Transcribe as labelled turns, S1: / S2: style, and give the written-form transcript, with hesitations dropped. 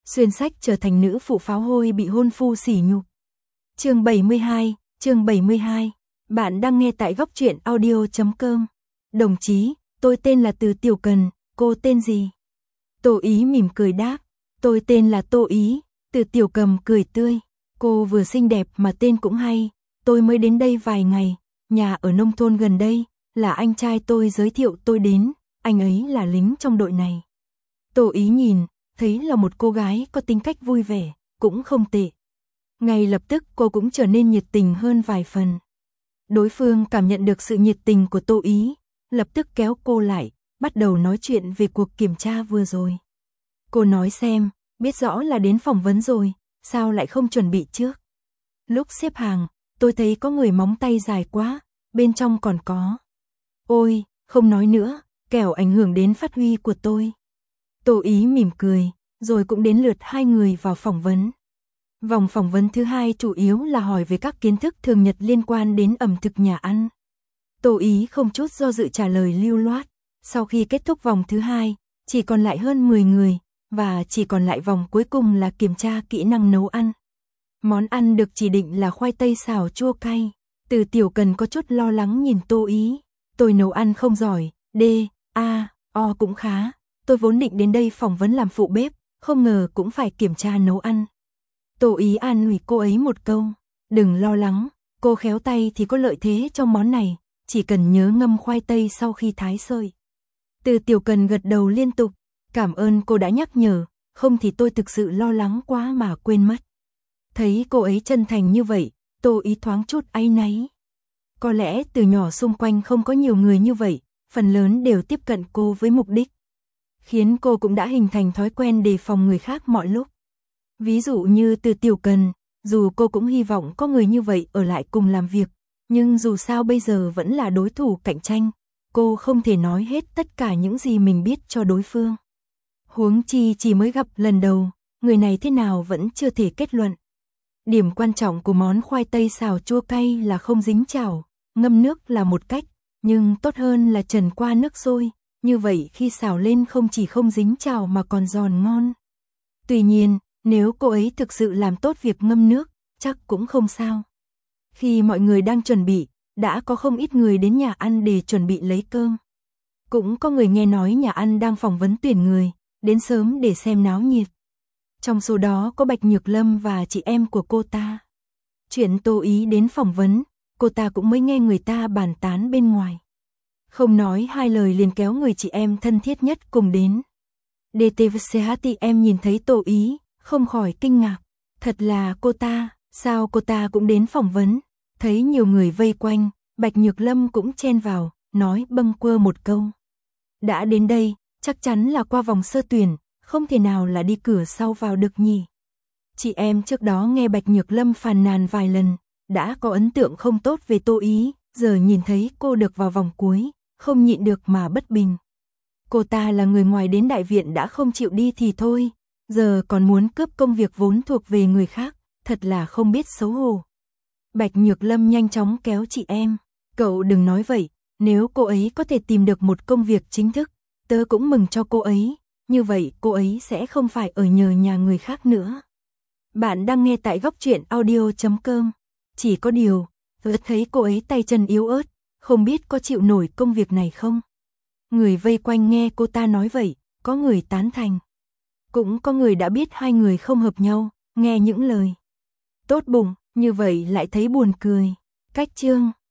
S1: xuyên sách trở thành nữ phụ pháo hôi bị hôn phu sỉ nhục. Chương 72. Bạn đang nghe tại góc truyện audio.com. Đồng chí, tôi tên là Từ Tiểu Cần, cô tên gì? Tô Ý mỉm cười đáp, tôi tên là Tô Ý. Từ Tiểu Cầm cười tươi, cô vừa xinh đẹp mà tên cũng hay, tôi mới đến đây vài ngày, nhà ở nông thôn gần đây, là anh trai tôi giới thiệu tôi đến, anh ấy là lính trong đội này. Tô Ý nhìn, thấy là một cô gái có tính cách vui vẻ, cũng không tệ. Ngay lập tức cô cũng trở nên nhiệt tình hơn vài phần. Đối phương cảm nhận được sự nhiệt tình của Tô Ý, lập tức kéo cô lại, bắt đầu nói chuyện về cuộc kiểm tra vừa rồi. Cô nói xem, biết rõ là đến phỏng vấn rồi, sao lại không chuẩn bị trước? Lúc xếp hàng, tôi thấy có người móng tay dài quá, bên trong còn có. Ôi, không nói nữa, kẻo ảnh hưởng đến phát huy của tôi. Tô Ý mỉm cười, rồi cũng đến lượt hai người vào phỏng vấn. Vòng phỏng vấn thứ hai chủ yếu là hỏi về các kiến thức thường nhật liên quan đến ẩm thực nhà ăn. Tô Ý không chút do dự trả lời lưu loát. Sau khi kết thúc vòng thứ hai, chỉ còn lại hơn 10 người, và chỉ còn lại vòng cuối cùng là kiểm tra kỹ năng nấu ăn. Món ăn được chỉ định là khoai tây xào chua cay. Từ Tiểu Cần có chút lo lắng nhìn Tô Ý. Tôi nấu ăn không giỏi, O cũng khá. Tôi vốn định đến đây phỏng vấn làm phụ bếp, không ngờ cũng phải kiểm tra nấu ăn. Tô Ý an ủi cô ấy một câu, đừng lo lắng, cô khéo tay thì có lợi thế trong món này, chỉ cần nhớ ngâm khoai tây sau khi thái sợi. Từ Tiểu Cần gật đầu liên tục, cảm ơn cô đã nhắc nhở, không thì tôi thực sự lo lắng quá mà quên mất. Thấy cô ấy chân thành như vậy, Tô Ý thoáng chút áy náy. Có lẽ từ nhỏ xung quanh không có nhiều người như vậy, phần lớn đều tiếp cận cô với mục đích, khiến cô cũng đã hình thành thói quen đề phòng người khác mọi lúc. Ví dụ như Từ Tiểu Cần, dù cô cũng hy vọng có người như vậy ở lại cùng làm việc, nhưng dù sao bây giờ vẫn là đối thủ cạnh tranh, cô không thể nói hết tất cả những gì mình biết cho đối phương. Huống chi chỉ mới gặp lần đầu, người này thế nào vẫn chưa thể kết luận. Điểm quan trọng của món khoai tây xào chua cay là không dính chảo, ngâm nước là một cách, nhưng tốt hơn là trần qua nước sôi, như vậy khi xào lên không chỉ không dính chảo mà còn giòn ngon. Tuy nhiên, nếu cô ấy thực sự làm tốt việc ngâm nước, chắc cũng không sao. Khi mọi người đang chuẩn bị, đã có không ít người đến nhà ăn để chuẩn bị lấy cơm. Cũng có người nghe nói nhà ăn đang phỏng vấn tuyển người, đến sớm để xem náo nhiệt. Trong số đó có Bạch Nhược Lâm và chị em của cô ta. Chuyện Tô Ý đến phỏng vấn, cô ta cũng mới nghe người ta bàn tán bên ngoài. Không nói hai lời liền kéo người chị em thân thiết nhất cùng đến. DTVCHTM nhìn thấy Tô Ý, không khỏi kinh ngạc. Thật là cô ta, sao cô ta cũng đến phỏng vấn? Thấy nhiều người vây quanh, Bạch Nhược Lâm cũng chen vào, nói bâng quơ một câu. Đã đến đây, chắc chắn là qua vòng sơ tuyển, không thể nào là đi cửa sau vào được nhỉ. Chị em trước đó nghe Bạch Nhược Lâm phàn nàn vài lần, đã có ấn tượng không tốt về Tô Ý, giờ nhìn thấy cô được vào vòng cuối, không nhịn được mà bất bình. Cô ta là người ngoài đến đại viện đã không chịu đi thì thôi, giờ còn muốn cướp công việc vốn thuộc về người khác, thật là không biết xấu hổ. Bạch Nhược Lâm nhanh chóng kéo chị em, cậu đừng nói vậy, nếu cô ấy có thể tìm được một công việc chính thức, tớ cũng mừng cho cô ấy, như vậy cô ấy sẽ không phải ở nhờ nhà người khác nữa. Bạn đang nghe tại góc truyện audio.com. Chỉ có điều, tớ thấy cô ấy tay chân yếu ớt, không biết có chịu nổi công việc này không? Người vây quanh nghe cô ta nói vậy, có người tán thành. Cũng có người đã biết hai người không hợp nhau, nghe những lời tốt bụng, như vậy lại thấy buồn cười. Cách chương